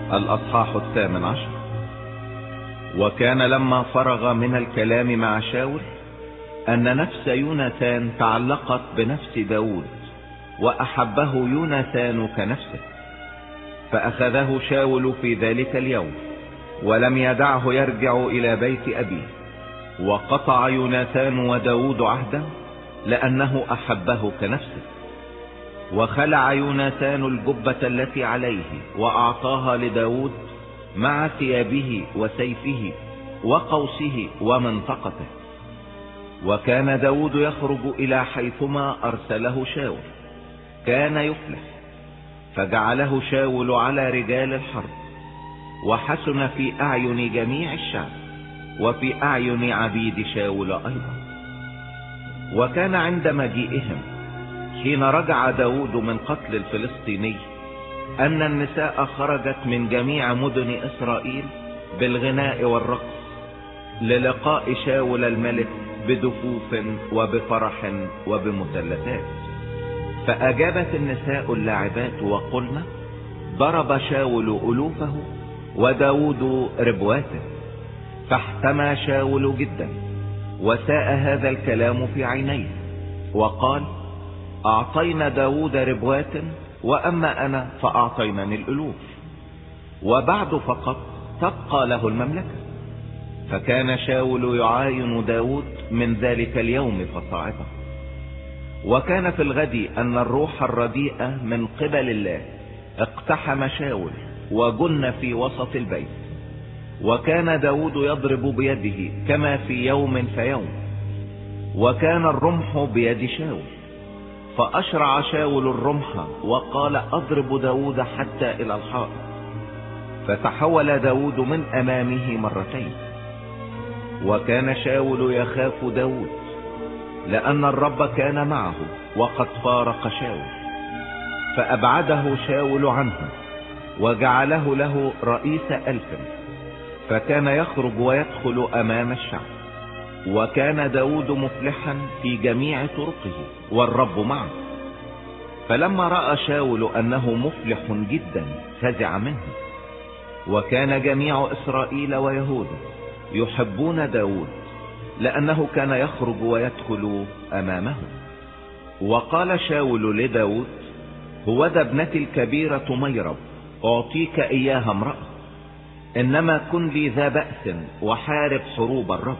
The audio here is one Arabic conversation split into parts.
الأصحاح 18. وكان لما فرغ من الكلام مع شاول أن نفس يوناثان تعلقت بنفس داود، وأحبه يوناثان كنفسه، فأخذه شاول في ذلك اليوم ولم يدعه يرجع إلى بيت أبيه. وقطع يوناثان وداود عهدا لأنه أحبه كنفسه. وخلع يوناثان الجبة التي عليه وأعطاها لداود مع ثيابه وسيفه وقوسه ومنطقته. وكان داود يخرج إلى حيثما أرسله شاول، كان يفلح، فجعله شاول على رجال الحرب، وحسن في أعين جميع الشعب وفي أعين عبيد شاول أيضا. وكان عند مجيئهم حين رجع داود من قتل الفلسطيني أن النساء خرجت من جميع مدن إسرائيل بالغناء والرقص للقاء شاول الملك بدفوف وبفرح وبمثلثات. فأجابت النساء اللاعبات وقلنا: ضرب شاول ألوفه وداود ربواته. فاحتمى شاول جدا وساء هذا الكلام في عينيه، وقال: أعطينا داود ربوات، وأما أنا فأعطينني الألوف، وبعد فقط تبقى له المملكة. فكان شاول يعاين داود من ذلك اليوم فصاعدا. وكان في الغد أن الروح الرديئة من قبل الله اقتحم شاول وجن في وسط البيت. وكان داود يضرب بيده كما في يوم فيوم، وكان الرمح بيد شاول. فأشرع شاول الرمح وقال: أضرب داود حتى إلى الحائط. فتحول داود من أمامه مرتين. وكان شاول يخاف داود لأن الرب كان معه وقد فارق شاول. فأبعده شاول عنه وجعله له رئيس 1000، فكان يخرج ويدخل أمام الشعب. وكان داود مفلحا في جميع طرقه والرب معه. فلما رأى شاول أنه مفلح جدا فزع منه. وكان جميع إسرائيل ويهوذا يحبون داود لأنه كان يخرج ويدخل أمامه. وقال شاول لداود: هوذا ابنتي الكبيرة ميرب، أعطيك إياها امرأة، إنما كن لي ذا بأس وحارب حروب الرب.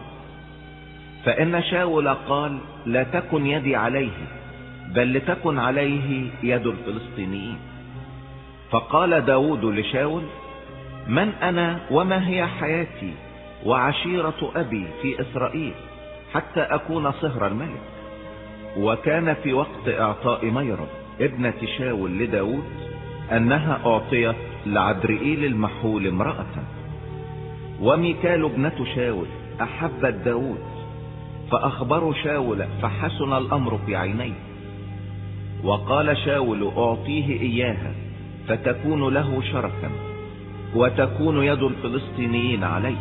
فإن شاول قال: لا تكن يدي عليه، بل لتكن عليه يد الفلسطينيين. فقال داود لشاول: من أنا وما هي حياتي وعشيرة أبي في إسرائيل حتى أكون صهر الملك؟ وكان في وقت إعطاء ميرب ابنة شاول لداود أنها أعطيت لعدرئيل المحول امرأة. وميكال ابنة شاول أحبت داود، فأخبروا شاول فحسن الأمر في عينيه. وقال شاول: أعطيه إياها فتكون له شرفا، وتكون يد الفلسطينيين عليه.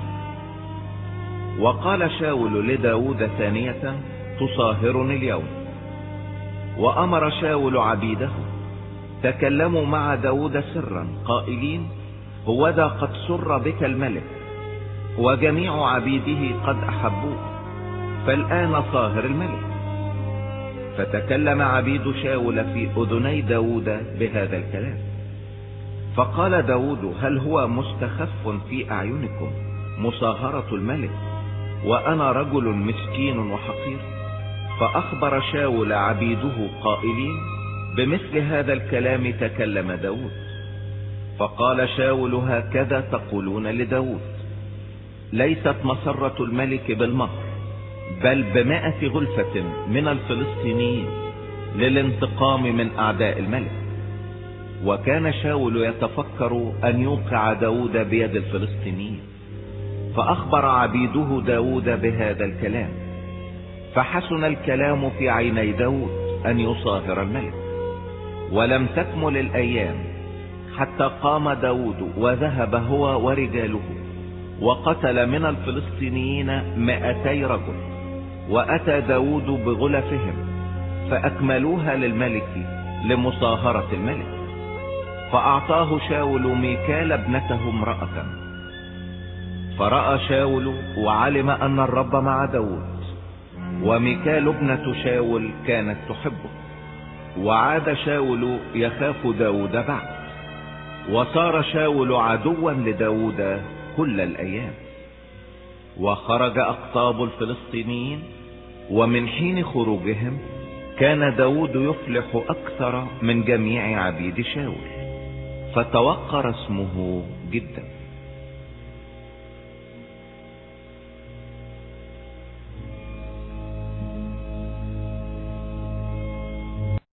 وقال شاول لداود ثانية: تصاهرني اليوم. وأمر شاول عبيده تكلموا مع داود سرا قائلين: هوذا قد سر بك الملك وجميع عبيده قد أحبوه، فالآن صاهر الملك. فتكلم عبيد شاول في أذني داود بهذا الكلام. فقال داود: هل هو مستخف في أعينكم مصاهرة الملك وأنا رجل مسكين وحقير؟ فأخبر شاول عبيده قائلين: بمثل هذا الكلام تكلم داود. فقال شاول: هكذا تقولون لداود: ليست مسرة الملك بالمهر، بل ب100 غلفة من الفلسطينيين للانتقام من أعداء الملك. وكان شاول يتفكر أن يوقع داود بيد الفلسطينيين. فأخبر عبيده داود بهذا الكلام، فحسن الكلام في عيني داود أن يصاهر الملك. ولم تكمل الأيام حتى قام داود وذهب هو ورجاله وقتل من الفلسطينيين 200 رجل. وأتى داود بغلفهم فأكملوها للملك لمصاهرة الملك. فأعطاه شاول ميكال ابنته امرأة. فرأى شاول وعلم أن الرب مع داود، وميكال ابنة شاول كانت تحبه. وعاد شاول يخاف داود بعد، وصار شاول عدوا لداود كل الأيام. وخرج أقطاب الفلسطينيين، ومن حين خروجهم كان داود يفلح أكثر من جميع عبيد شاول، فتوقر اسمه جدا.